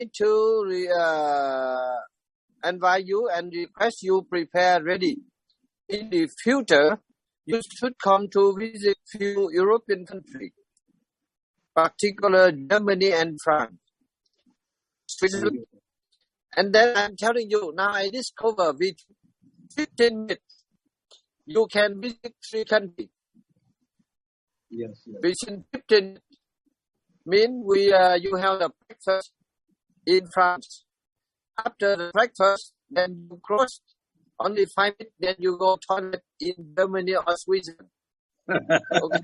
to invite you and request you prepare ready. In the future, you should come to visit few European countries, particularly Germany and France, Switzerland. And then I'm telling you, now I discover with 15 minutes, you can visit 3 countries. Yes. Within 15 means you have the breakfast in France. After the breakfast, then you cross only 5 minutes, then you go toilet in Germany or Switzerland. Okay.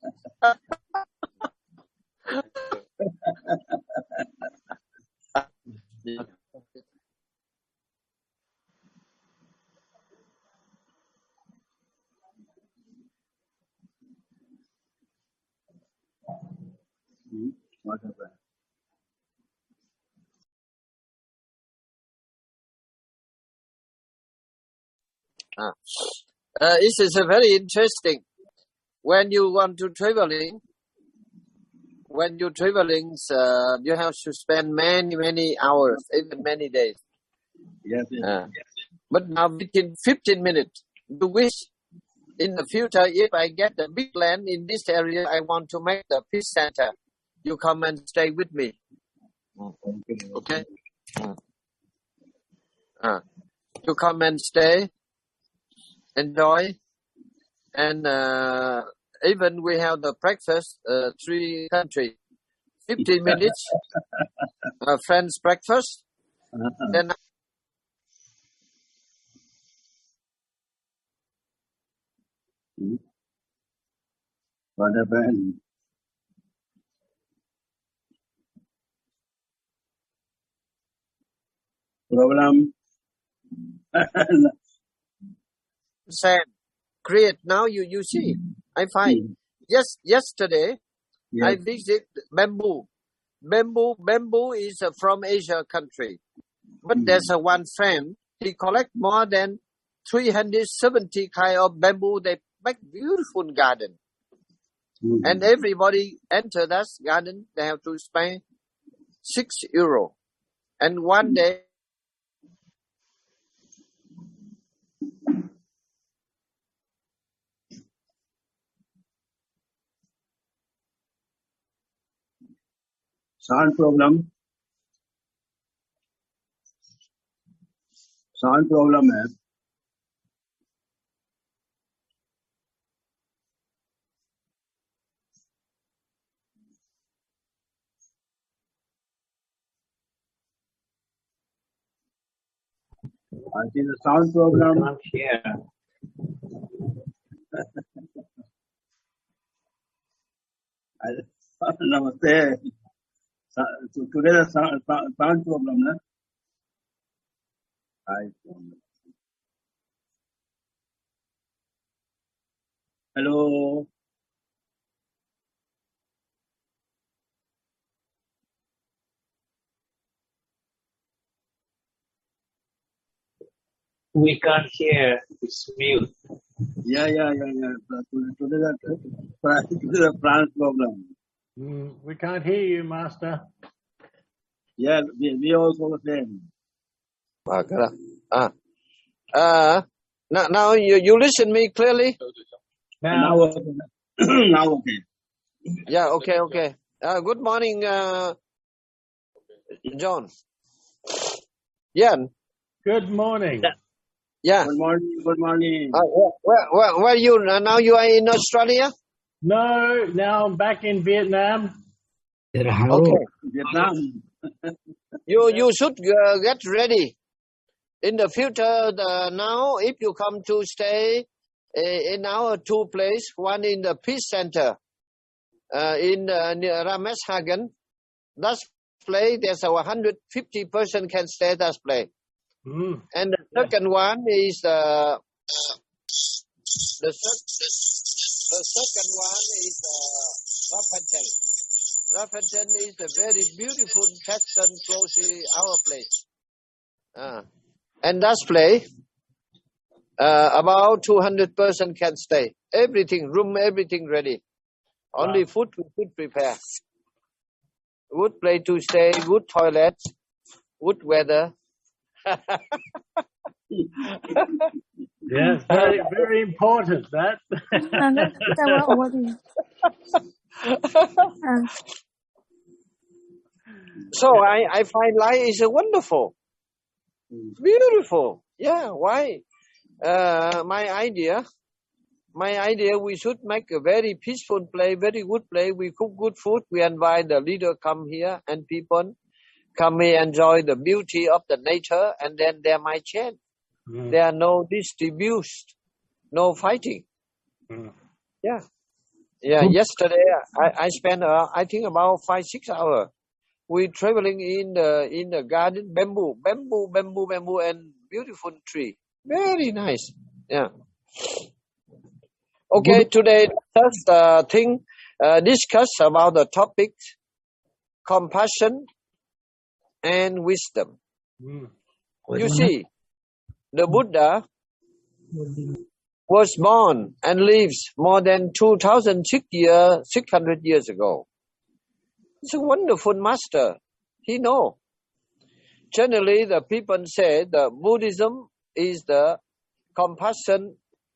What happened? This is very interesting. When you want to traveling, you have to spend many hours, even many days. Yes. But now within 15 minutes, you wish in the future, if I get a big land in this area, I want to make the peace center. You come and stay with me. Okay? You come and stay, enjoy, and even we have the breakfast, 3 countries, 15 minutes, French breakfast. Then What happened? Problem? sand, create. Now you see, I find. Yes, yesterday I visit bamboo. Bamboo is from Asia country, but there's one friend. He collect more than 370 kind of bamboo. They make beautiful garden, and everybody enter that garden. They have to spend €6, and one day. Sound problem है. I see the sound problem. Can't hear. Namaste. So today the sound problem, na? Hello. We can't hear. It's mute. Yeah. Today the France problem. We can't hear you, Master. Yeah, we also the same. Now you listen me clearly. Now okay. Yeah, okay. Good morning, John. Yeah. Good morning. Yeah. Good morning. Where are you now? You are in Australia? No, now I'm back in Vietnam. Okay. Vietnam. You should get ready. In the future, now if you come to stay in our 2 places, one in the Peace Center in near Rameshagen, that place there's 150 person can stay that place. And the second one is the second one is Rapanchen. Rapanchen is a very beautiful Texan close to our place. And that place, about 200 person can stay. Everything, room, everything ready. Only food we could prepare. Good place to stay, good toilets. good weather. Yes, very, very important that. So I find life is wonderful, beautiful. Yeah, why? My idea, we should make a very peaceful place, very good place. We cook good food. We invite the leader come here, and people come here enjoy the beauty of the nature, and then there might change. There are no disputes, no fighting. Yeah. Yesterday I spent I think about 5-6 hours. We traveling in the garden, bamboo, and beautiful tree. Very nice. Yeah. Okay, today let's discuss about the topic compassion and wisdom. You see, the Buddha was born and lives more than 2,600 years ago. He's a wonderful master. He knows. Generally, the people say the Buddhism is the compassion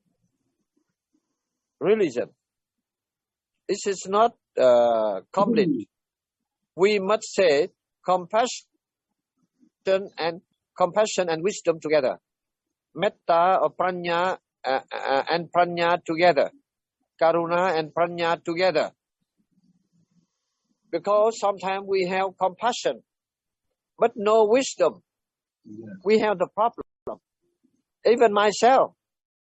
religion. This is not complete. We must say compassion and wisdom together. Metta or prajna and prajna together. Karuna and prajna together. Because sometimes we have compassion, but no wisdom. We have the problem. Even myself.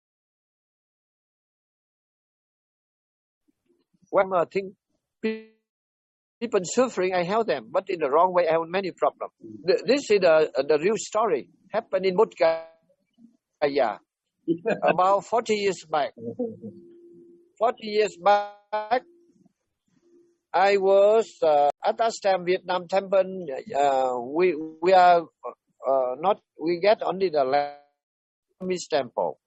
When I think people suffering, I help them, but in the wrong way, I have many problems. This is the real story. Happened in Bodh Gaya about 40 years back. 40 years back, I was at Astam Vietnam temple. We are not. We get only the Burmese temple.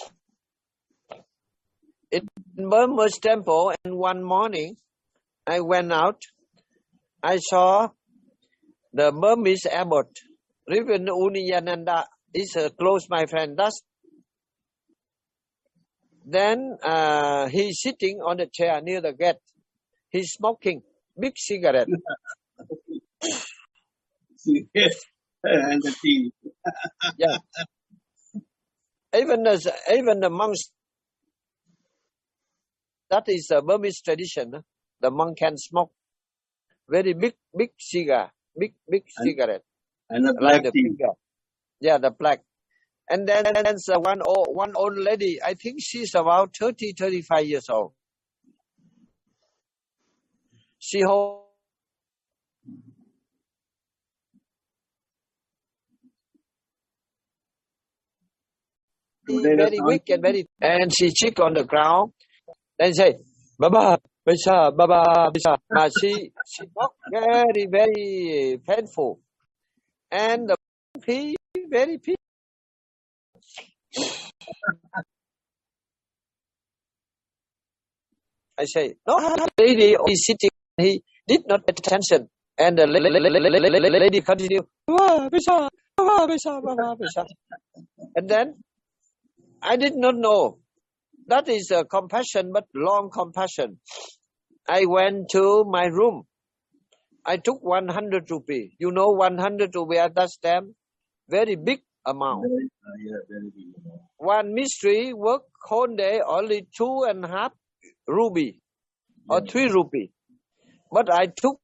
In Burmese temple, and one morning, I went out. I saw the Burmese abbot, Reverend Uniyananda, is close my friend. Then he's sitting on the chair near the gate. He's smoking big cigarette. And the tea. Yeah. Even the monks. That is a Burmese tradition. The monk can smoke very big cigar, big cigarette. And the black like tea. Yeah, the black. And then there's one old lady. I think she's about 30-35 years old. She holds very weak and she cheek on the ground. Then say, Baba, Bisa, Baba, Bisa. But she not very, very painful. And the pee, very pee. I say, no, lady is sitting. He did not pay attention. And the lady continued, Baba, Bisa, Baba, Bisa, Baba, Bisa. And then, I did not know. That is a compassion, but long compassion. I went to my room. I took 100 rupee. You know 100 rupee at that time? Very big amount. Very big. One mystery work whole day, only 2.5 rupee or 3 rupee. But I took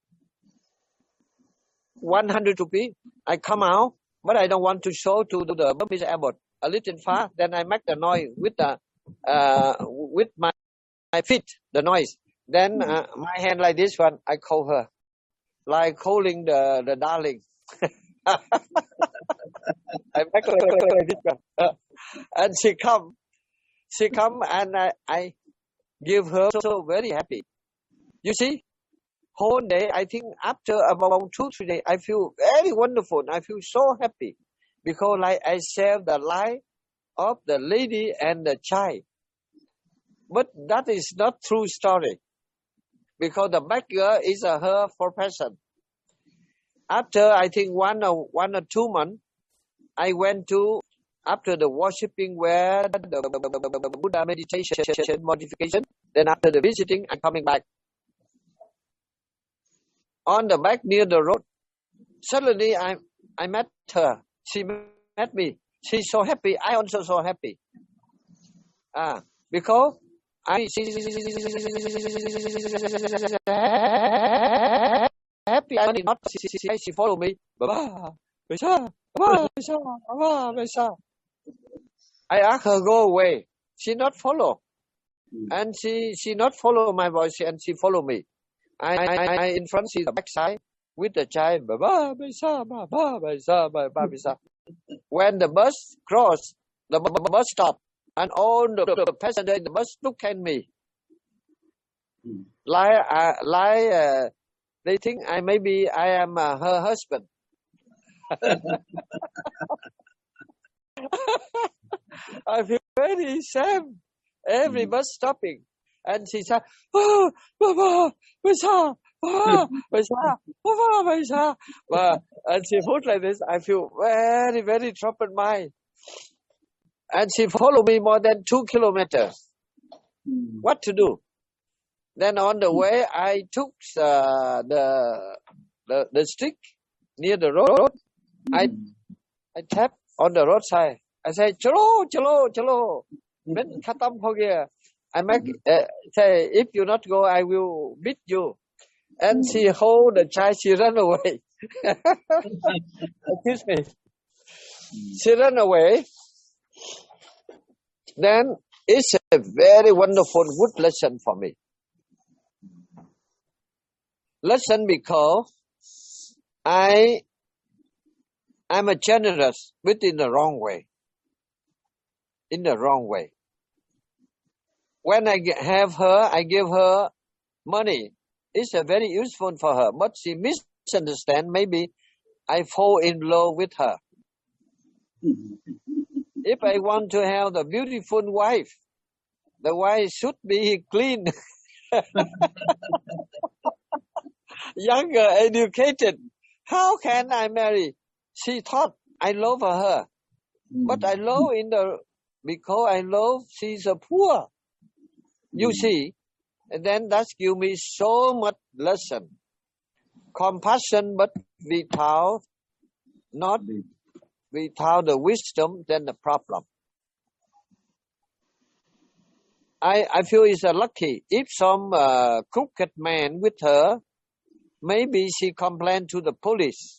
100 rupee. I come out, but I don't want to show to the Burmese abbot. A little far, then I make the noise with my feet, the noise. Then my hand like this one, I call her, like calling the darling. I make like this one, and she come and I give her so very happy. You see, whole day I think after about 2-3 days, I feel very wonderful. I feel so happy. Because like I saved the life of the lady and the child. But that is not true story. Because the back girl is her profession. After I think 1 or 2 months, I went to after the worshipping where the Buddha meditation modification. Then after the visiting, I'm coming back. On the back near the road, suddenly I met her. She met me. She's so happy. I also so happy. Because she happy. I not she follow me. I ask her go away. She not follow, and she not follow my voice, and she follow me. I in front, she the back side with the child. When the bus cross, the bus stop, and all the passengers in the bus look at me, like they think I am her husband. I feel very sad. Every bus stopping, and she said, "Oh, Baba, and she put like this. I feel very, very troubled mind. And she followed me more than 2 kilometers. What to do? Then on the way, I took the stick near the road. I tap on the roadside. I say, "Chalo, chalo, chalo." When khatam ho gaya, I make say, "If you not go, I will beat you." And she hold the child. She run away. Excuse me. She run away. Then it's a very wonderful, good lesson for me. Lesson because I'm a generous, but in the wrong way. In the wrong way. When I have her, I give her money. It's very useful for her, but she misunderstands. Maybe I fall in love with her. If I want to have the beautiful wife, the wife should be clean, younger, educated. How can I marry? She thought I love her, but I love because I love she's a poor. You see, and then that gives me so much lesson. Compassion, but without the wisdom, then the problem. I feel it's lucky. If some crooked man with her, maybe she complain to the police.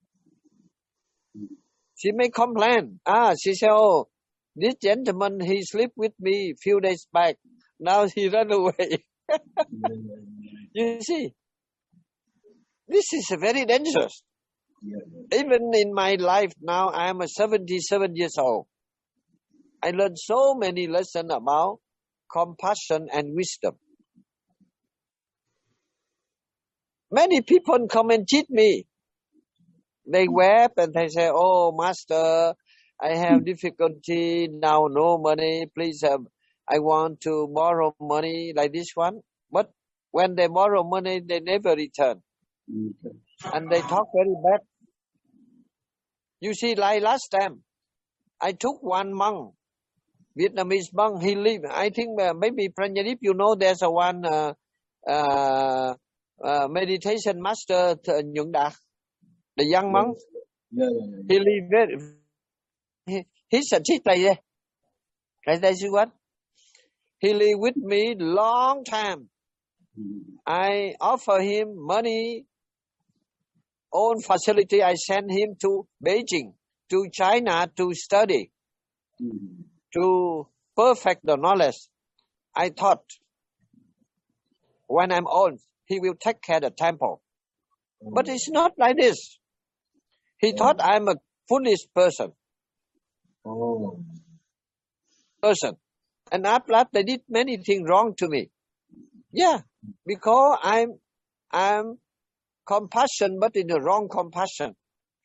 She may complain. She say, "Oh, this gentleman, he slept with me few days back. Now he ran away." You see, this is very dangerous. Even in my life now, I am 77 years old. I learned so many lessons about compassion and wisdom. Many people come and cheat me. They weep and they say, "Oh, Master, I have difficulty now, no money. Please, I want to borrow money," like this one. But when they borrow money, they never return. And they talk very bad. You see, like last time, I took one monk, Vietnamese monk. He lived, I think maybe Pranjanip, you know, there's one meditation master, Nhuận Đạt, the young monk. He lived very, he's a cheat like that. Like that, you what? He lived with me long time. I offer him money, own facility. I send him to Beijing, to China to study, to perfect the knowledge. I thought when I'm old, he will take care of the temple. But it's not like this. He thought I'm a foolish person. And after that, they did many things wrong to me. Yeah, because I'm compassion, but in the wrong compassion.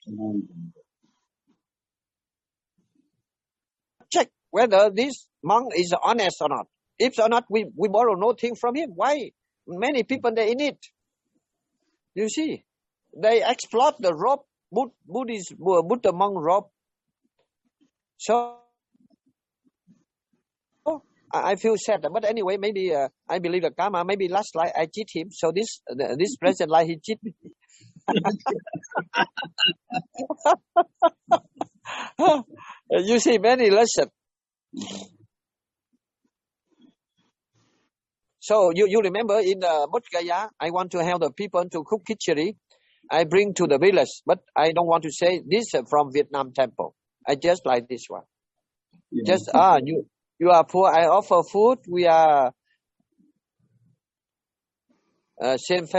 Check whether this monk is honest or not. If or not, we borrow nothing from him. Why? Many people, they in it. You see, they explode the rope, Buddha monk rope. So I feel sad, but anyway, maybe I believe the karma. Maybe last life I cheat him, so this present life he cheat me. You see many lessons. So you remember in Bodh Gaya, I want to help the people to cook khichdi. I bring to the village, but I don't want to say this from Vietnam temple. I just like this one. Just you are poor. I offer food. We are same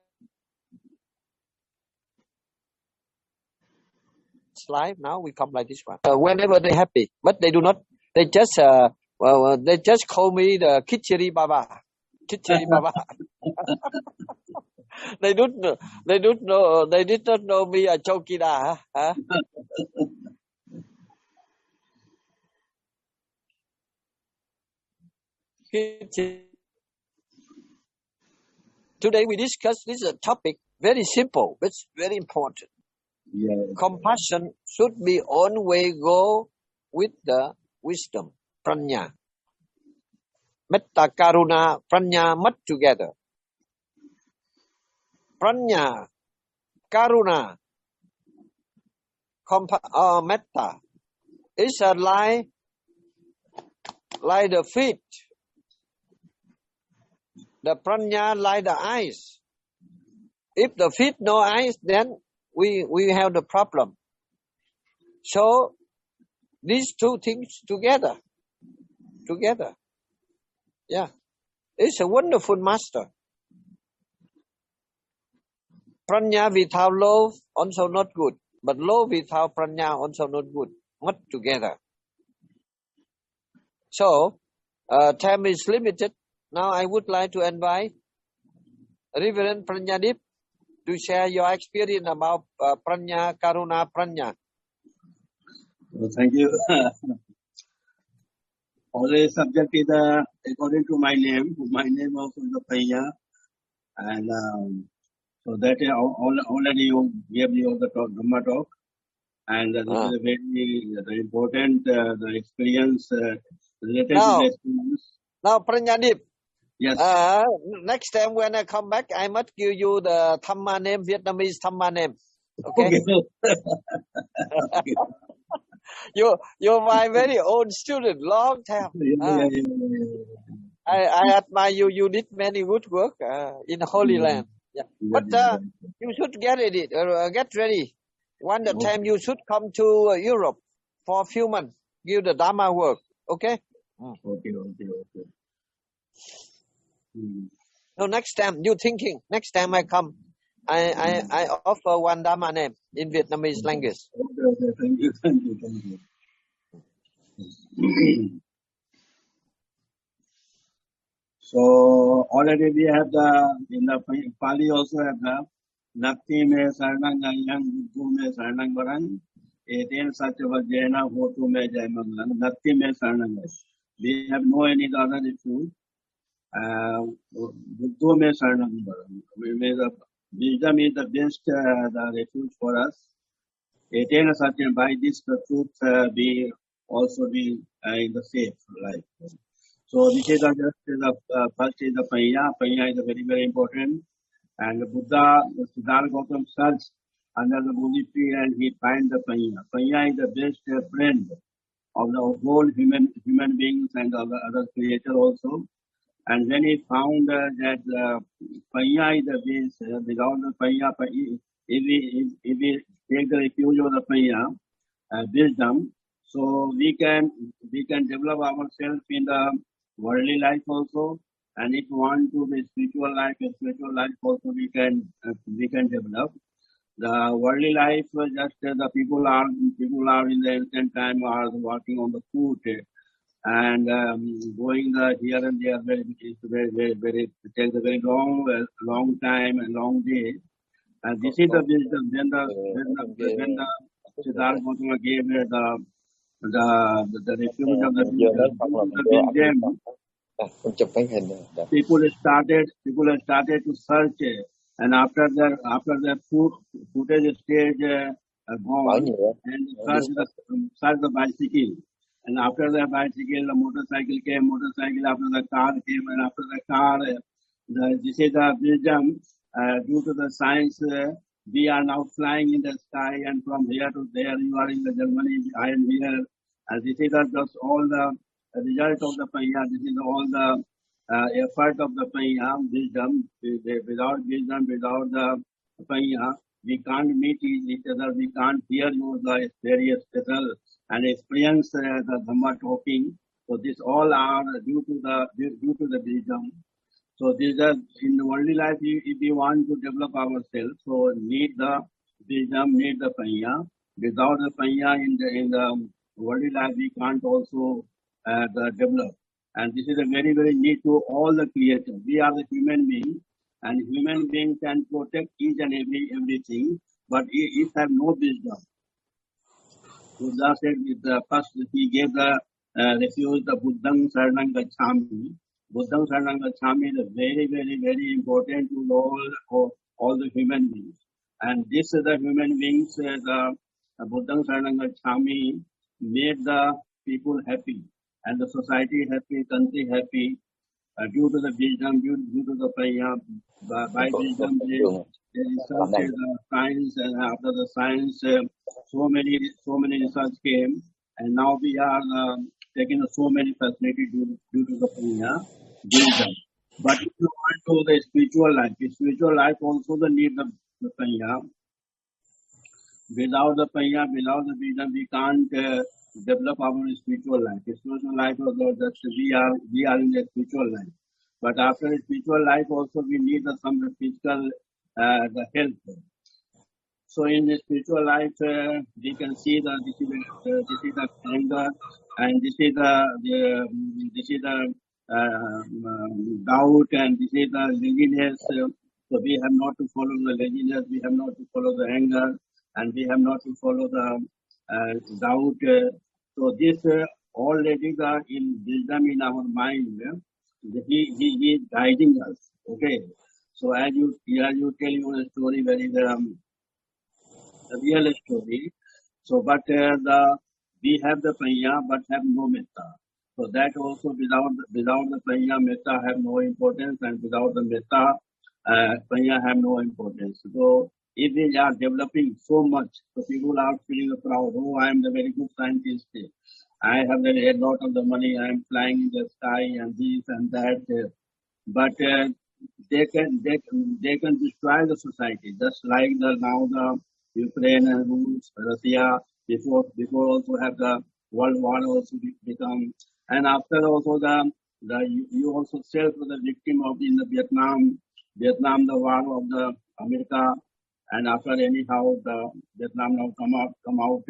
life. Now we come like this one. Whenever they happy, but they do not. They just they just call me the Khichdi Baba. Khichdi Baba. They did not know me a Chokida. Huh? Today we discuss this topic, very simple, but very important. Compassion should be always go with the wisdom, prajna. Metta, karuna, prajna much together. Prajna, karuna, metta is a like the feet. The prajna like the eyes. If the feet no eyes, then we have the problem. So these two things together. Yeah. It's a wonderful master. Prajna without love also not good. But love without prajna also not good. Not together. So, time is limited. Now I would like to invite Reverend Prajnadip to share your experience about prajna, karuna, prajna. Well, thank you. Always subject is according to my name. My name also is Paya, and so that already you gave me all the talk, Dhamma talk, and this is a very important the experience related to the experience. Now, Prajnadip. Yes. Next time when I come back, I must give you the Dhamma name, Vietnamese Dhamma name. Okay. Okay. You're my very old student, long time. I admire you. You did many good work in the Holy Land. Yeah. But you should get ready. One time you should come to Europe for a few months. Give the Dhamma work. Okay? Okay. So next time you thinking. Next time I come, I offer one Dhamma name in Vietnamese language. Okay. Thank you. So already we have in the Pali also have the Nakti me Saranang Yang Buddhu me Saranang Barang Eten Satyavajena Hotu me Jaimangalang Nakti me Saranang. We have no any other issue. Buddhu me Saranang Barang. Wisdom is the best the refuge for us. Eten Satyam, by this the truth be also be in the safe life. So this is the first is the Panya. Panya is very, very important. And the Buddha, Siddhartha Gautama searched under the Bodhi tree and he finds the Panya. Panya is the best friend of the whole human beings and of the other creature also. And when he found that Panya is the base, without the Panya, if we take the refuge of the Panya, wisdom, so we can develop ourselves in the worldly life also, and if we want to be spiritual life also we can develop. The worldly life, just the people are in the ancient time are working on the food and going here and there. It takes a very long time and long day. And this is the wisdom. When the Siddhartha Gautama gave the refuge of the wisdom, people started to search And after the footage stage gone, and third the bicycle. And after the bicycle, the motorcycle came, after the car came, and after the car, this is the wisdom. Due to the science, we are now flying in the sky, and from here to there, you are in the Germany, I am here. And this is just all the result of the Panya. This is all the effort of the Panya, wisdom. Without wisdom, without the Panya, we can't meet each other, we can't hear the various special and experience the Dhamma talking. So this all are due to the wisdom. So this is in the worldly life, if we want to develop ourselves, so need the wisdom, need the Panya. Without the Panya in the worldly life, we can't also develop. And this is a very, very need to all the creatures. We are the human beings, and human beings can protect each and everything, but it have no wisdom. Buddha said, first he gave the refuge, the Buddham Saranam Gacchami. Buddham Saranam Gacchami is very, very, very important to all the human beings. And this is the human beings, the Buddham Saranam Gacchami made the people happy, and the society happy, country happy, due to the wisdom, due to the Panya. By wisdom, they research the science, and after the science, so many research came, and now we are taking so many facilities due to the Panya wisdom. But if you want to the spiritual life also the need the Panya. Without the Panya, without the wisdom, we can't develop our spiritual life. Spiritual life also that we are in the spiritual life. But after the spiritual life also we need some physical the health. So in the spiritual life we can see that this is the anger, and this is the doubt, and this is the laziness. So we have not to follow the laziness, we have not to follow the anger, and we have not to follow the doubt. So this already in wisdom in our mind, he is guiding us. Okay. So as you tell you a story, very a real story. So but we have the Panya but have no metta. So that also without the Panya, metta have no importance, and without the metta, Panya have no importance. So if we are developing so much, so people are feeling proud. Oh, I am the very good scientist. I have a lot of the money. I am flying in the sky and this and that. But they can destroy the society, just like now the Ukraine and Russia. Before also have the World War also become, and after also you also self the victim of in the Vietnam the war of the America, and after anyhow the Vietnam now come out.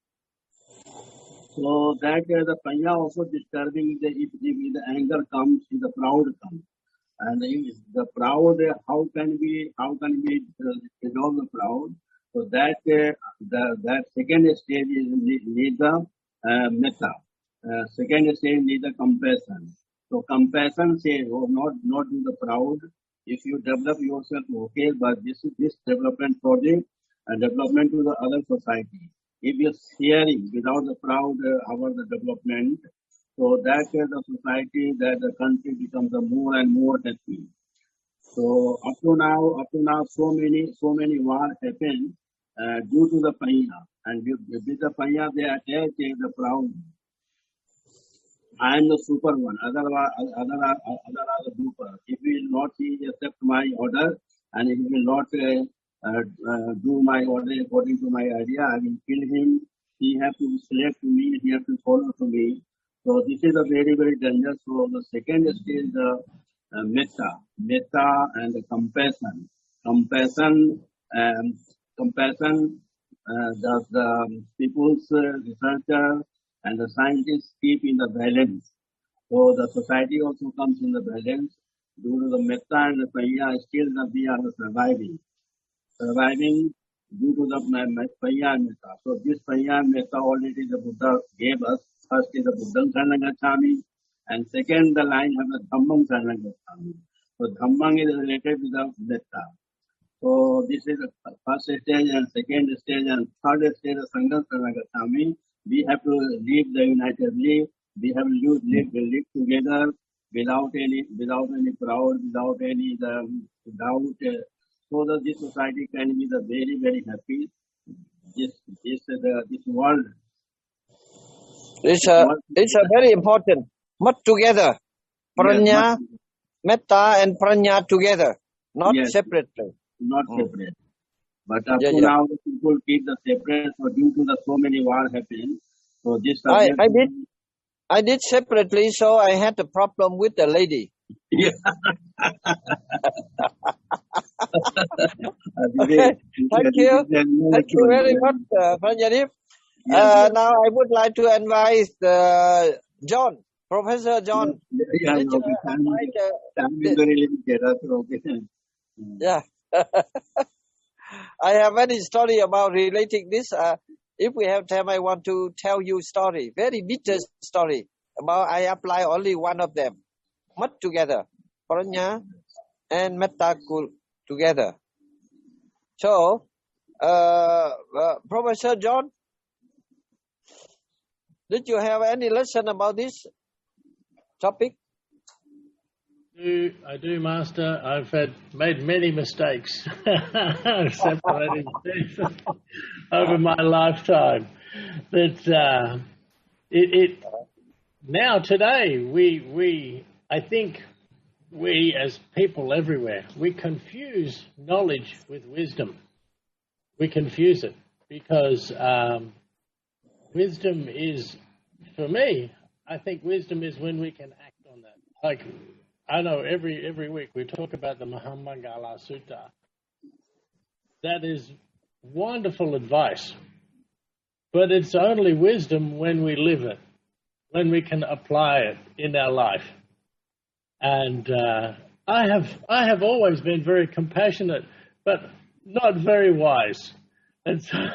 So that the Panya also disturbing if the anger comes, if the proud comes, and if the proud, how can we resolve the proud? So that that second stage is need the metta. Second stage need the compassion. So compassion says, oh, not do the proud. If you develop yourself, okay, but this development for the development to the other society. If you are sharing without the proud the development, so that the society, that the country becomes more and more happy. So up to now, so many wars happen due to the Panya, and with the Panya they attach the proud. I am the super one. Other are the duper. If he will not accept my order, and if he will not do my order according to my idea, I will kill him. He has to select to me. He has to follow to me. So this is a very, very dangerous. So the second stage is the metta and the compassion. Compassion. The people's researchers and the scientists keep in the balance. So the society also comes in the balance. Due to the metta and the Panya, still we are surviving due to the Panya and metta. So this Panya and metta already the Buddha gave us. First is the Buddham Saranam Gacchami, and second the line have the Dhammam Saranam Gacchami. So Dhammam is related to the metta. So this is the first stage and second stage and third stage of Sangha Saranagami. We have to live the united life. We have to live together without any crowd, without any doubt, so that this society can be the very very happy. This world. It's a very important. Much together. Prajna, Metta and Prajna together, not separately. Not separate. But up to now, people keep the separate, so due to the so many wars happening. So this I did separately, so I had a problem with the lady. Yeah. Okay. Thank you very much, Pranjadip. Now I would like to invite John, Professor John. Yeah. I have many story about relating this. If we have time, I want to tell you story, very bitter story about I apply only one of them. Much together, Prajna and Metta together. So, Professor John, did you have any lesson about this topic? I do, Master. I've made many mistakes separating things over my lifetime. But now today I think we as people everywhere, we confuse knowledge with wisdom. We confuse it because wisdom is, for me, I think wisdom is when we can act on that. Like, I know every week we talk about the Mahamangala Sutta. That is wonderful advice, but it's only wisdom when we live it, when we can apply it in our life. And I have always been very compassionate, but not very wise. And so,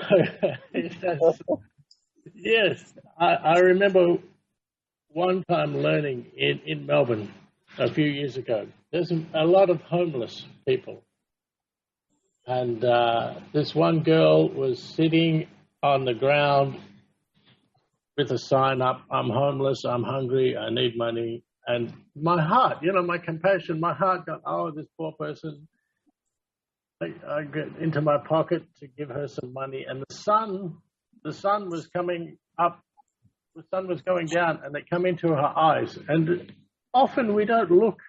yes, I remember one time learning in Melbourne a few years ago. There's a lot of homeless people. And this one girl was sitting on the ground with a sign up, "I'm homeless, I'm hungry, I need money." And my heart, my compassion, my heart got, oh, this poor person. I get into my pocket to give her some money. And the sun was coming up, the sun was going down, and it came into her eyes. And often we don't look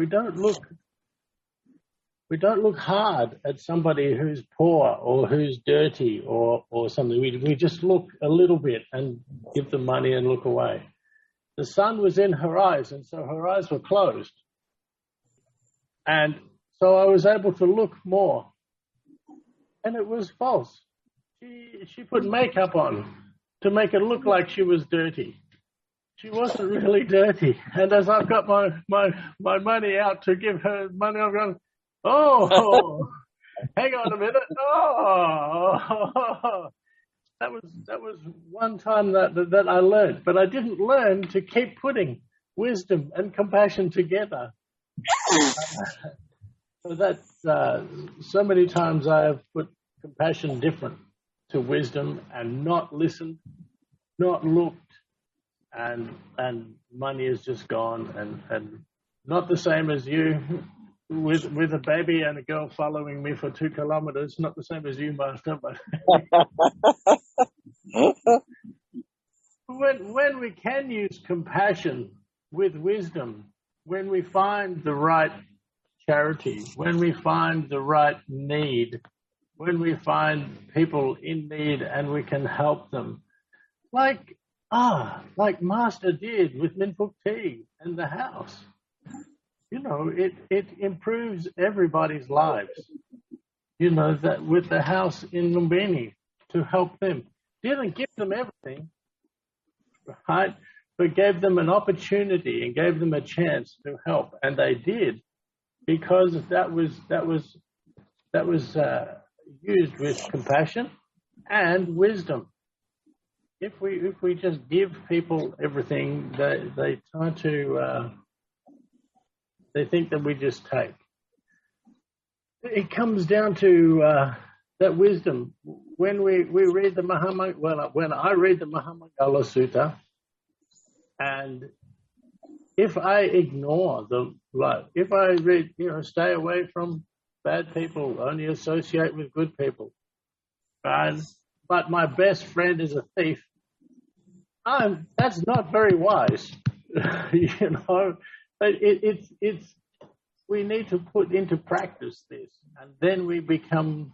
hard at somebody who's poor or who's dirty or something. We just look a little bit and give them money and look away. The sun was in her eyes, and so her eyes were closed. And so I was able to look more. And it was false. She put makeup on to make it look like she was dirty. She wasn't really dirty. And as I've got my money out to give her money, I'm going, oh, hang on a minute. Oh, that was one time that I learned. But I didn't learn to keep putting wisdom and compassion together. So that's so many times I have put compassion different to wisdom and not listened, not looked, and money is just gone and not the same as you with a baby and a girl following me for 2 kilometers. Not the same as you, Master, but when we can use compassion with wisdom, when we find the right charity, when we find the right need, when we find people in need and we can help them, like Master did with Minpuk Tea and the house. It improves everybody's lives. That with the house in Lumbini to help them. Didn't give them everything, right? But gave them an opportunity and gave them a chance to help. And they did, because that was used with compassion and wisdom. If we just give people everything, they try to they think that we just take. it comes down to that wisdom. When we read the when I read the Mahamangala Sutta, and if I ignore if I read, stay away from bad people, only associate with good people, but my best friend is a thief, that's not very wise, But it's we need to put into practice this, and then we become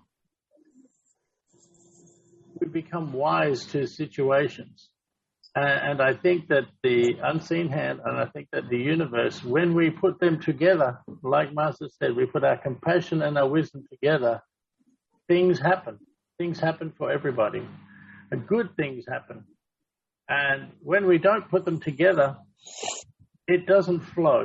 wise to situations. And I think that the unseen hand, and I think that the universe, when we put them together, like Master said, we put our compassion and our wisdom together, things happen. Things happen for everybody, and good things happen. And when we don't put them together, it doesn't flow.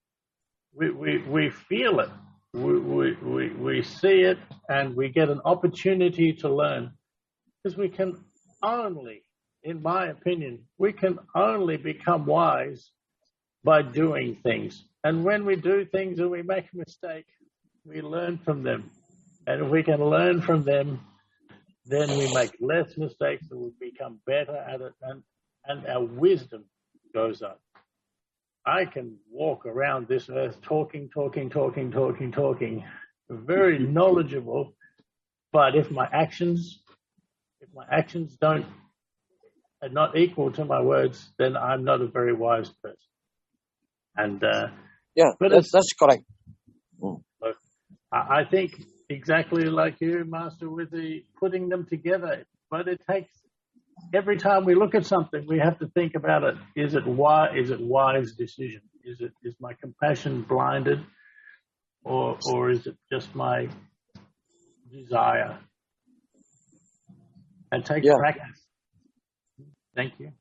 We feel it, we see it, and we get an opportunity to learn. Because we can only, in my opinion, we can only become wise by doing things. And when we do things and we make a mistake, we learn from them. And if we can learn from them, then we make less mistakes and we become better at it, and our wisdom goes up. I can walk around this earth talking, very knowledgeable, but if my actions are not equal to my words, then I'm not a very wise person. And but that's correct. I think exactly like you, Master, with the putting them together. But it takes, every time we look at something, we have to think about it. Is it wise decision? Is my compassion blinded, or is it just my desire? And take practice. Thank you.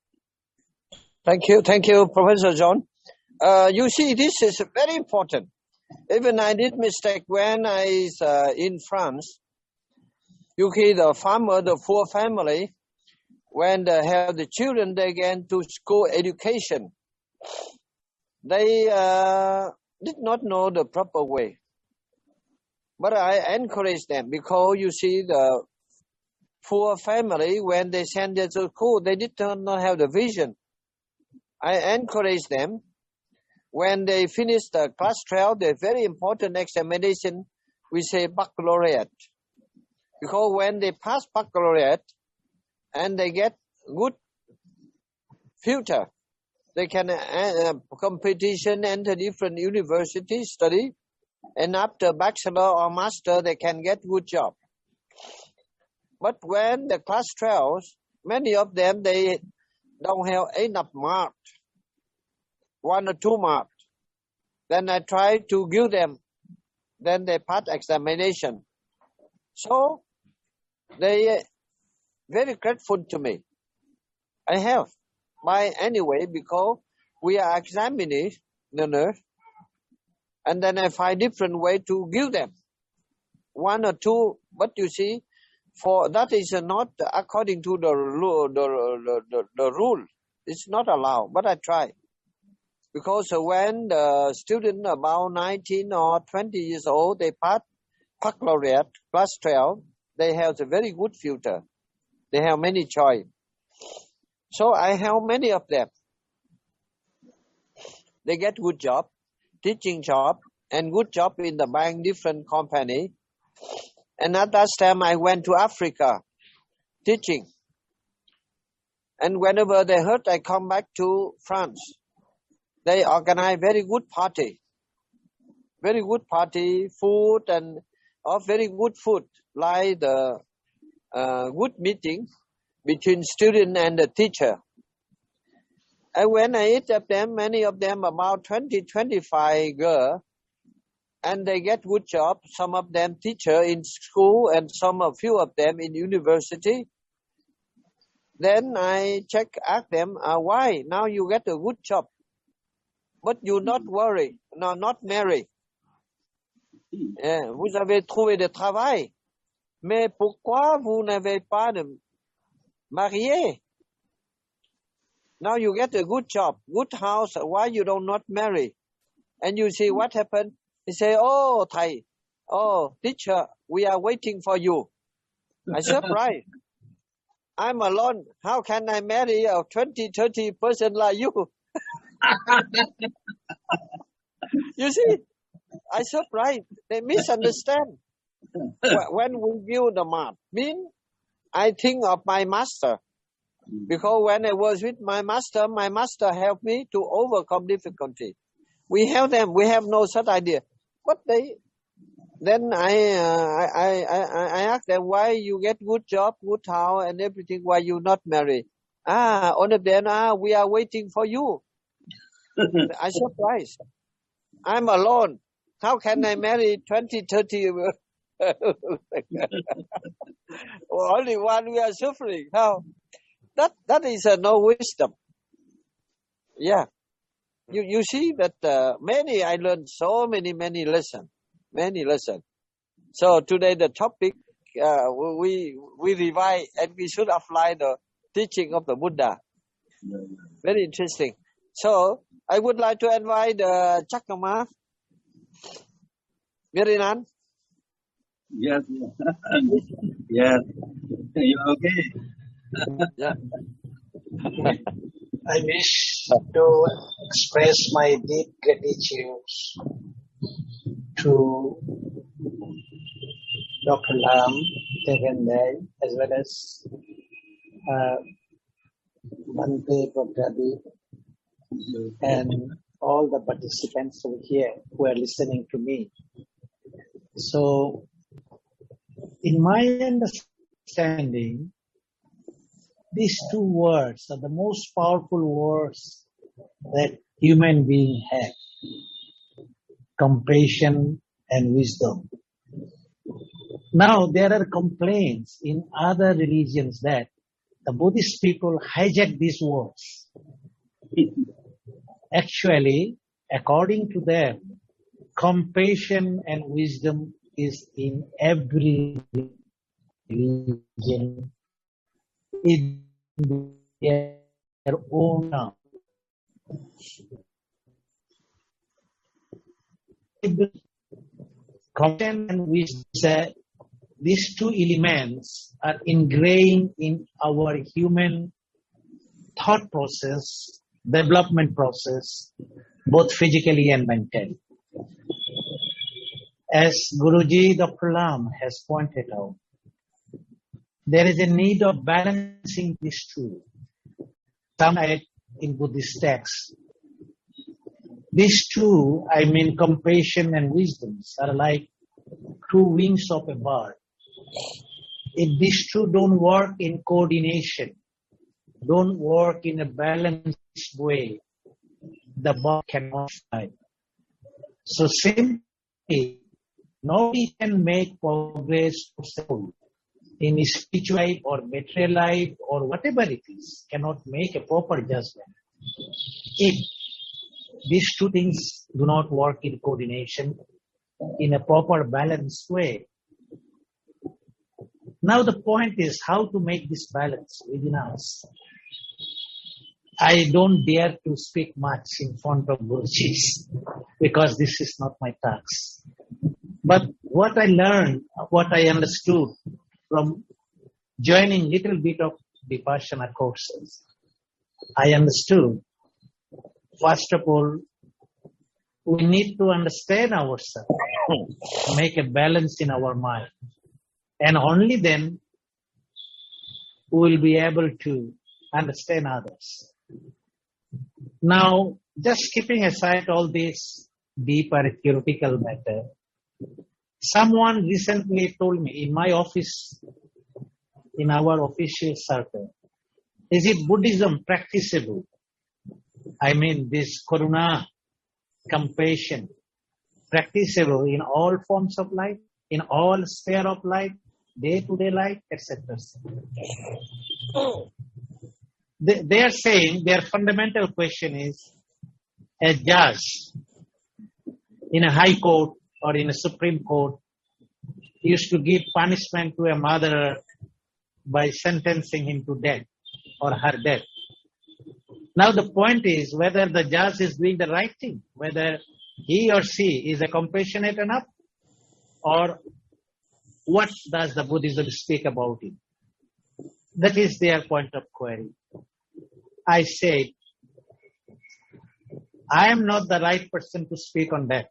Thank you, Professor John. You see, this is very important. Even I did mistake when I was in France. You see, the farmer, the poor family, when they have the children, they get to school education. They did not know the proper way. But I encourage them, because you see, the poor family, when they send them to school, they did not have the vision. I encourage them. When they finish the class 12, the very important examination, we say baccalaureate. Because when they pass baccalaureate and they get good future, they can competition, enter different universities, study, and after bachelor or master, they can get good job. But when the class 12, many of them, they don't have enough marks. 1 or 2 marks. Then I try to give them. Then they pass examination. So they very grateful to me. I have. By anyway, because we are examining the nurse, and then I find different way to give them. 1 or 2, but you see, for that is not according to the rule. It's not allowed, but I try. Because when the student about 19 or 20 years old, they pass baccalaureate, class 12, they have a very good future. They have many choice. So I have many of them. They get good job, teaching job, and good job in the bank, different company. And at that time, I went to Africa, teaching. And whenever they heard I come back to France, they organize very good party, food and very good food, like the good meeting between student and the teacher. And when I eat of them, many of them about 20-25 girls, and they get good job. Some of them teacher in school, and few of them in university. Then I ask them, why now you get a good job? But you not worry, no, not marry. Vous avez trouvé de travail, mais pourquoi vous n'avez pas de marié? Now you get a good job, good house, why you don't not marry? And you see what happened? He say, oh, thầy, Oh, teacher, we are waiting for you. I surprised. I'm alone. How can I marry a 20, 30 person like you? You see, I surprised. They misunderstand. When we view the map, I think of my master. Because when I was with my master helped me to overcome difficulty. We help them. We have no such idea. But then I asked them, why you get good job, good house and everything, why you not marry? One of them, we are waiting for you. I surprised. I'm alone. How can I marry 20, 30? Only one, we are suffering. How? That is no wisdom. Yeah. You see that I learned so many lessons. Many lessons. So today the topic, we revise and we should apply the teaching of the Buddha. Very interesting. So I would like to invite Chakama. Virinan. Yes. Yes. You okay? Yeah. I wish to express my deep gratitude to Dr. Lam, Tevenday, as well as Bhante Prabhupada and all the participants over here who are listening to me. So, in my understanding, these two words are the most powerful words that human beings have. Compassion and wisdom. Now, there are complaints in other religions that the Buddhist people hijack these words. Actually, according to them, compassion and wisdom is in every religion in their own terms. Compassion and wisdom, these two elements are ingrained in our human thought process, development process, both physically and mentally. As Guruji Dr. Lam has pointed out, there is a need of balancing these two. Some in Buddhist texts. These two, compassion and wisdom, are like two wings of a bird. If these two don't work in coordination, don't work in a balanced way, the bird cannot fly. So simply, nobody can make progress in spiritual life or material life or whatever it is, cannot make a proper judgment if these two things do not work in coordination in a proper balanced way. Now the point is how to make this balance within us. I don't dare to speak much in front of Gurujis because this is not my task. But what I learned, what I understood from joining little bit of Vipassana courses, I understood, first of all, we need to understand ourselves, make a balance in our mind. And only then we will be able to understand others. Now, just keeping aside all this deeper theoretical matter, someone recently told me in my office, in our official circle, is it Buddhism practicable? This karuna, compassion, practicable in all forms of life, in all sphere of life, day-to-day life, etc. They are saying their fundamental question is, a judge in a high court or in a Supreme Court used to give punishment to a murderer by sentencing him to death or her death. Now the point is whether the judge is doing the right thing, whether he or she is compassionate enough or what does the Buddhism speak about it? That is their point of query. I said, I am not the right person to speak on that.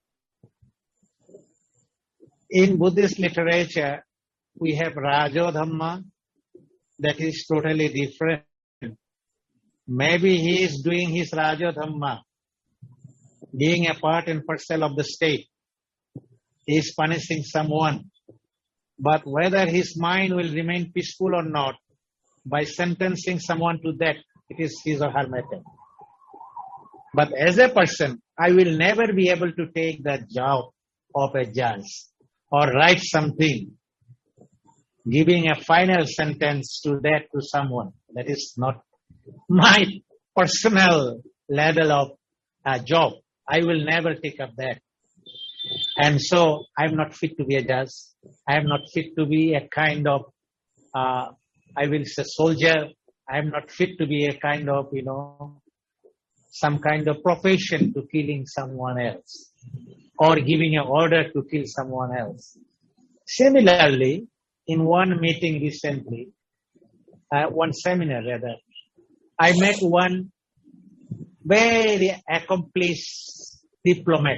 In Buddhist literature, we have Rajodhamma, that is totally different. Maybe he is doing his Rajodhamma, being a part and parcel of the state. He is punishing someone. But whether his mind will remain peaceful or not, by sentencing someone to that, it is his or her matter. But as a person, I will never be able to take the job of a judge or write something, giving a final sentence to someone. That is not my personal level of job. I will never take up that. And so I am not fit to be a judge. I am not fit to be a kind of, I will say soldier. I am not fit to be a kind of, some kind of profession to killing someone else or giving an order to kill someone else. Similarly, in one meeting recently, one seminar rather, I met one very accomplished diplomat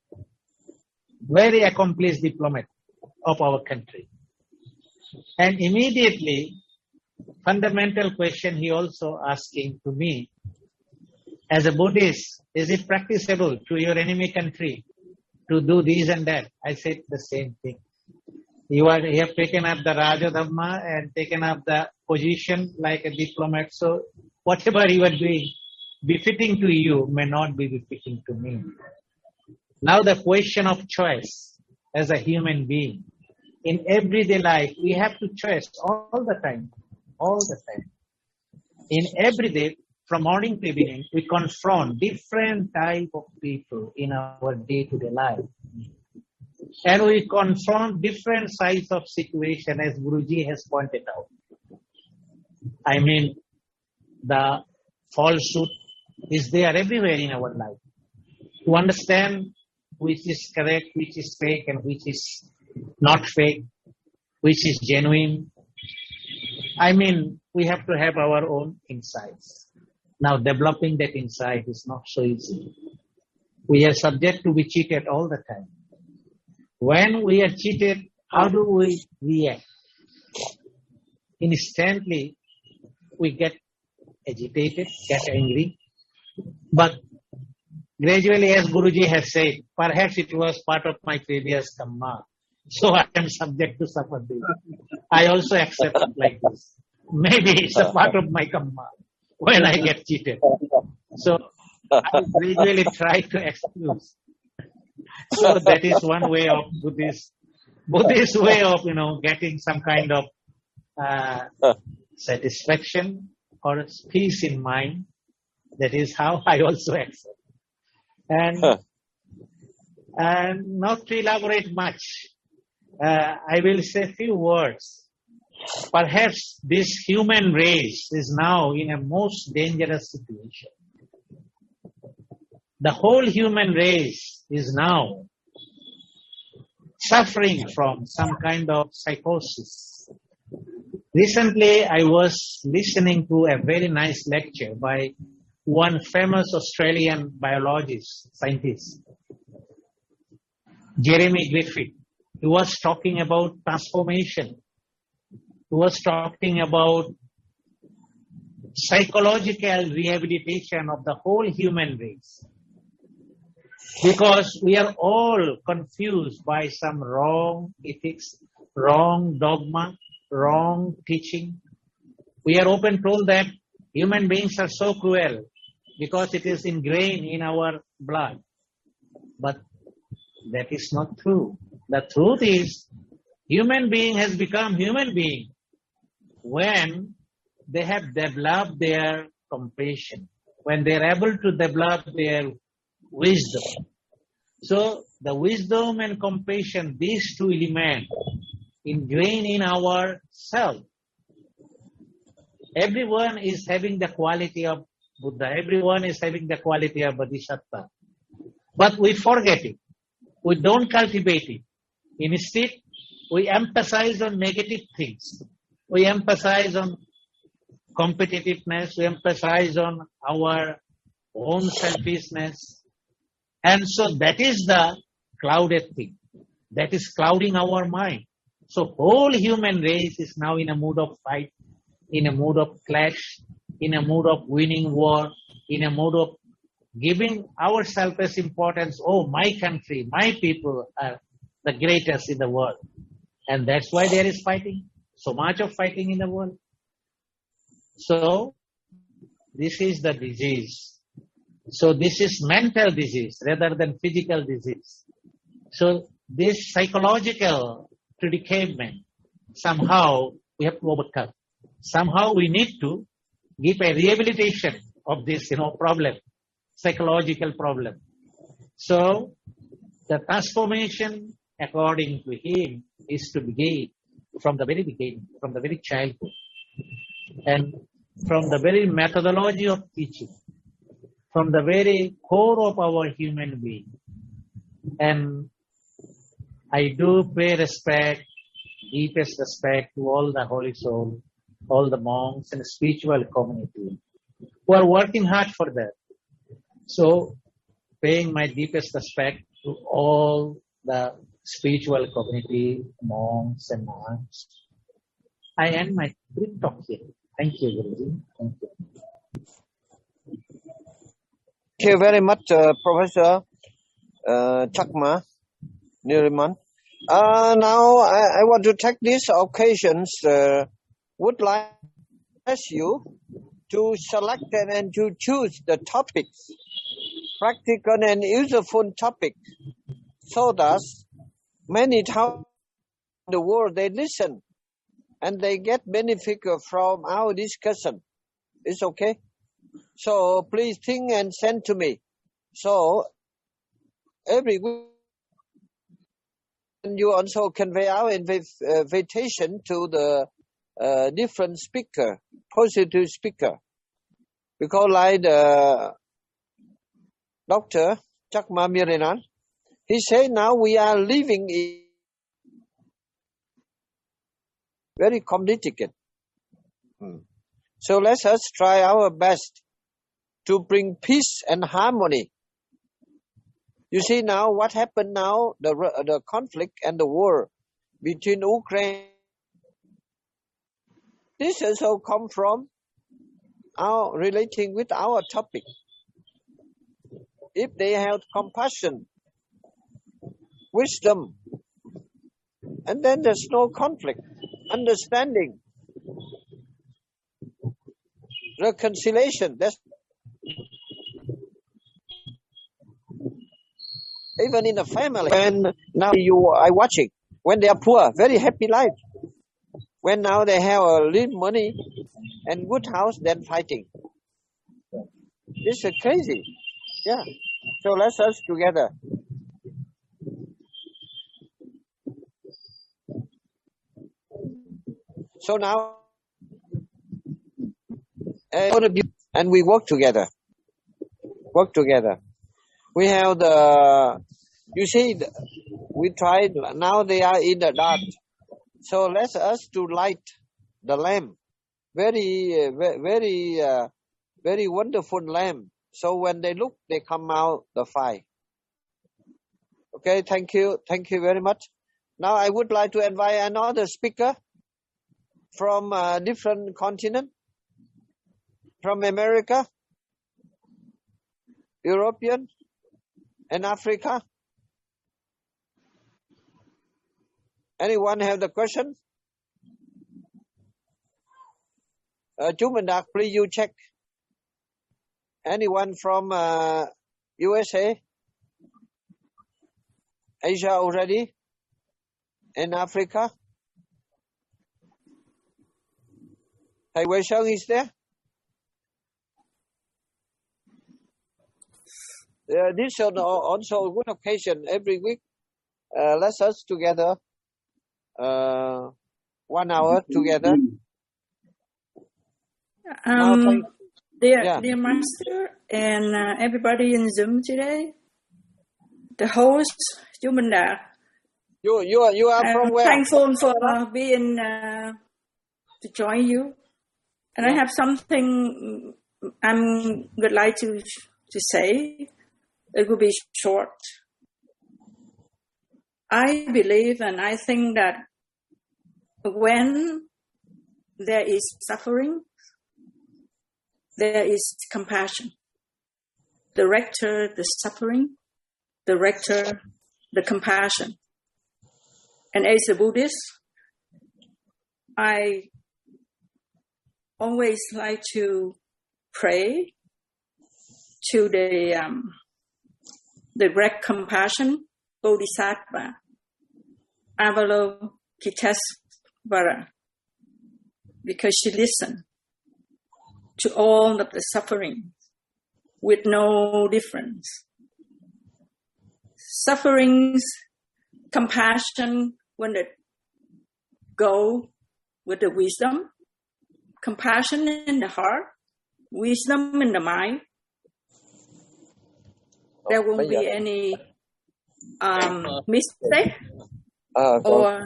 of our country. And immediately, fundamental question he also asking to me, as a Buddhist, is it practicable to your enemy country to do this and that? I said the same thing. You have taken up the Rajodhamma and taken up the position like a diplomat. So whatever you are doing, befitting to you may not be befitting to me. Now the question of choice as a human being. In everyday life, we have to choose all the time. In everyday, from morning to evening, we confront different type of people in our day-to-day life. And we confront different sides of situation, as Guruji has pointed out. I mean, the falsehood is there everywhere in our life. To understand which is correct, which is fake, and which is not fake, which is genuine. I mean, we have to have our own insights. Now, developing that insight is not so easy. We are subject to be cheated all the time. When we are cheated, how do we react? Instantly, we get agitated, get angry. But gradually, as Guruji has said, perhaps it was part of my previous karma. So I am subject to suffer this. I also accept it like this. Maybe it's a part of my karma when I get cheated. So I gradually try to excuse. So that is one way of Buddhist way of, getting some kind of satisfaction or peace in mind. That is how I also accept. And not to elaborate much, I will say a few words. Perhaps this human race is now in a most dangerous situation. The whole human race is now suffering from some kind of psychosis. Recently, I was listening to a very nice lecture by one famous Australian biologist, scientist, Jeremy Griffith. He was talking about transformation. He was talking about psychological rehabilitation of the whole human race. Because we are all confused by some wrong ethics, wrong dogma, wrong teaching. We are often told that human beings are so cruel because it is ingrained in our blood. But that is not true. The truth is, human being has become human being when they have developed their compassion, when they are able to develop their wisdom. So the wisdom and compassion, these two elements ingrained in our self. Everyone is having the quality of Buddha. Everyone is having the quality of Bodhisattva. But we forget it. We don't cultivate it. Instead, we emphasize on negative things. We emphasize on competitiveness. We emphasize on our own selfishness. And so that is the clouded thing. That is clouding our mind. So whole human race is now in a mood of fight, in a mood of clash, in a mood of winning war, in a mood of giving our selfish importance. Oh, my country, my people are the greatest in the world. And that's why there is fighting. So much of fighting in the world. So this is the disease. So this is mental disease rather than physical disease. So this psychological predicament, somehow we have to overcome. Somehow we need to give a rehabilitation of this, problem, psychological problem. So the transformation, according to him, is to begin from the very beginning, from the very childhood, and from the very methodology of teaching, from the very core of our human being. And I do pay respect, deepest respect to all the holy souls, all the monks and spiritual community who are working hard for that. So, paying my deepest respect to all the spiritual community, monks and nuns. I end my brief talk here. Thank you, Guruji. Thank you. Thank you very much, Professor Chakma Niriman. Now, I want to take this occasion, would like to ask you to select and to choose the topics, practical and useful topics, so that many times in the world they listen and they get benefit from our discussion. It's okay? So please think and send to me. So every week, you also convey our invitation to the different speaker, positive speaker. Because like the Dr. Chakma Niriman, he said now we are living in very complicated. So let us try our best to bring peace and harmony. You see now what happened now, the conflict and the war between Ukraine. This also come from our relating with our topic. If they have compassion, wisdom, and then there's no conflict, understanding, reconciliation. That's even in a family. And now you are watching when they are poor, very happy life. When now they have a little money and good house, then fighting. This is crazy. Yeah. So let's us together. So now, and we work together. Work together. We have you see, we tried, now they are in the dark. So let us to light the lamp. Very wonderful lamp. So when they look, they come out the fire. Okay, thank you. Thank you very much. Now I would like to invite another speaker from a different continent, from America, European, and Africa. Anyone have the question? Jumandak, please you check. Anyone from USA, Asia already, and Africa? Thầy Wei Sơn is there? This is also a good occasion every week. Let's us together, 1 hour together. Dear Master and everybody in Zoom today, the host, Jumandak, You are from where? Thankful for being to join you. And I have something I would like to say. It will be short. I believe and I think that when there is suffering, there is compassion. The rector, the suffering, the rector, the compassion. And as a Buddhist, I always like to pray to the great compassion Bodhisattva, Avalokitesvara, because she listened to all of the suffering with no difference. Sufferings, compassion, when it go with the wisdom, compassion in the heart, wisdom in the mind, there won't be any mistake or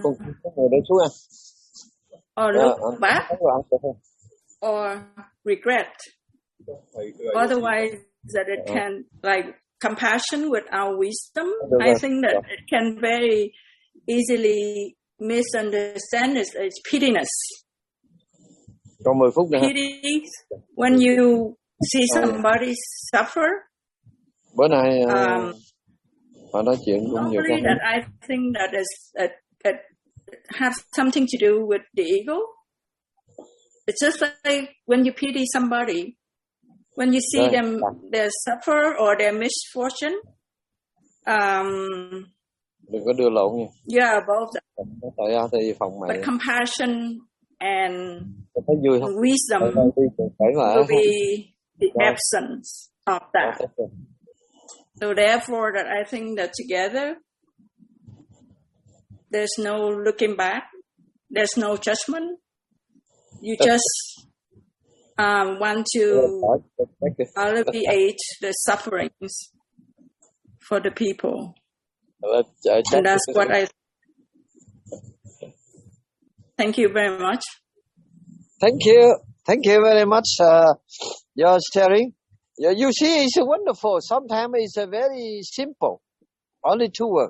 look back or regret. Otherwise, that it can, like compassion without wisdom, I think that it can very easily misunderstand as pityness. Pity, when you see somebody suffer, normally that I think that is it has something to do with the ego. It's just like when you pity somebody, when you see them they suffer or their misfortune, you are above that. But compassion and wisdom will be the absence of that. So therefore, that I think that together, there's no looking back, there's no judgment. You just want to alleviate the sufferings for the people. And that's what I... Thank you very much. Thank you very much. Your sharing. You see, it's wonderful. Sometimes it's very simple. Only 2 words.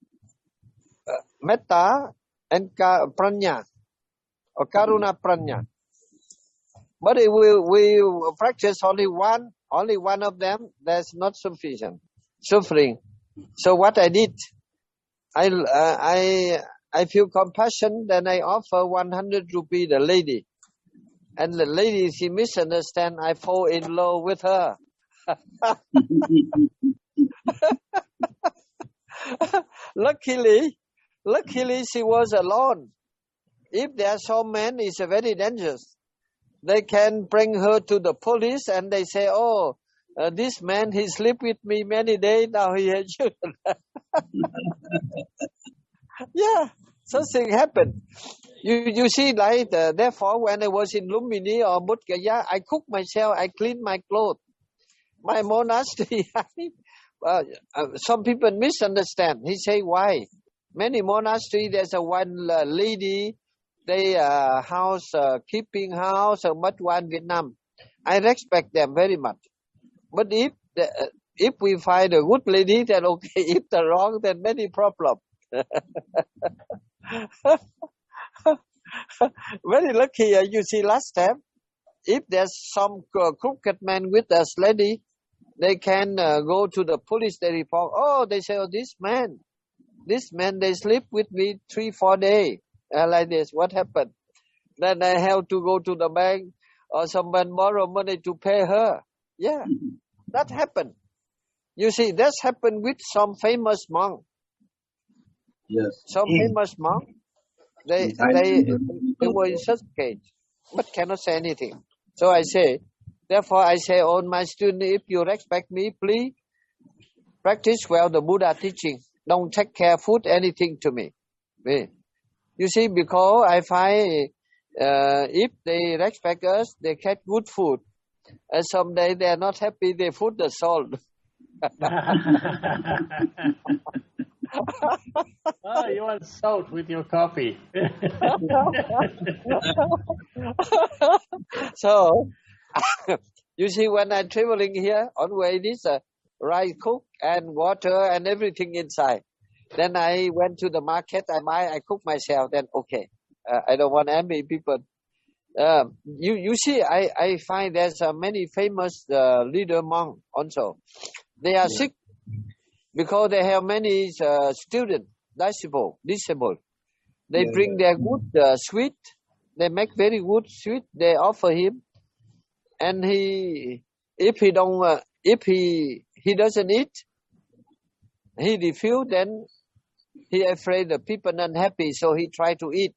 Metta and pranya. Or karuna pranya. But if we practice only one of them, that's not sufficient. Suffering. So what I did, I feel compassion, then I offer 100 rupees the lady. And the lady, she misunderstand, I fall in love with her. Luckily, she was alone. If there are some men, it's very dangerous. They can bring her to the police and they say, this man, he slept with me many days, now he has children. Yeah, something happened. You see, like, therefore, when I was in Lumbini or Bodh Gaya, I cook myself, I clean my clothes. My monastery, some people misunderstand. He say, why? Many monasteries, there's one lady, they keeping house, but one Vietnam. I respect them very much. But if we find a good lady, then okay. If the wrong, then many problems. Very lucky. You see, last time, if there's some crooked man with us lady, they can go to the police. They report. They say, this man, they sleep with me 3-4 days like this. What happened? Then I have to go to the bank or someone borrow money to pay her. Yeah, that happened. You see, that's happened with some famous monk. Yes. Some famous monk. They were in such case, but cannot say anything. So I say, therefore I say, my students, if you respect me, please practice well the Buddha teaching. Don't take care food anything to me. You see, because I find if they respect us, they get good food. And someday they are not happy, they put the salt. Oh, you want salt with your coffee. So, you see, when I'm traveling here, always this rice cook and water and everything inside. Then I went to the market, I cook myself, then okay. I don't want any people. You see, I find there's many famous leader monk also. They are sick because they have many students, disabled. They bring their good sweet. They make very good sweet. They offer him, and if he doesn't eat, he refuse. Then he afraid the people not happy, so he try to eat.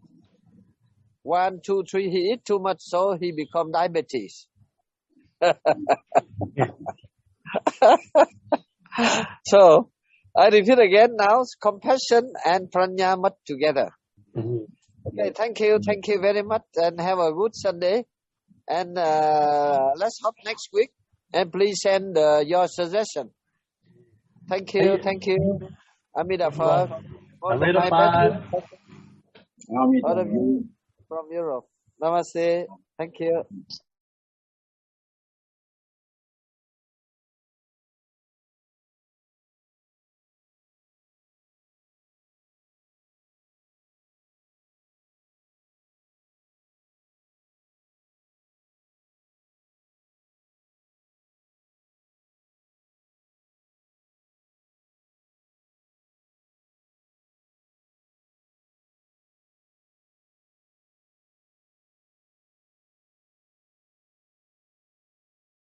1, 2, 3, he eat too much, so he become diabetes. So I repeat again now, compassion and prajna must together. Okay, thank you very much, and have a good Sunday. And let's hope next week. And please send your suggestion. Thank you. Amitabha. Amitabha. All of you from Europe. Namaste. Thank you.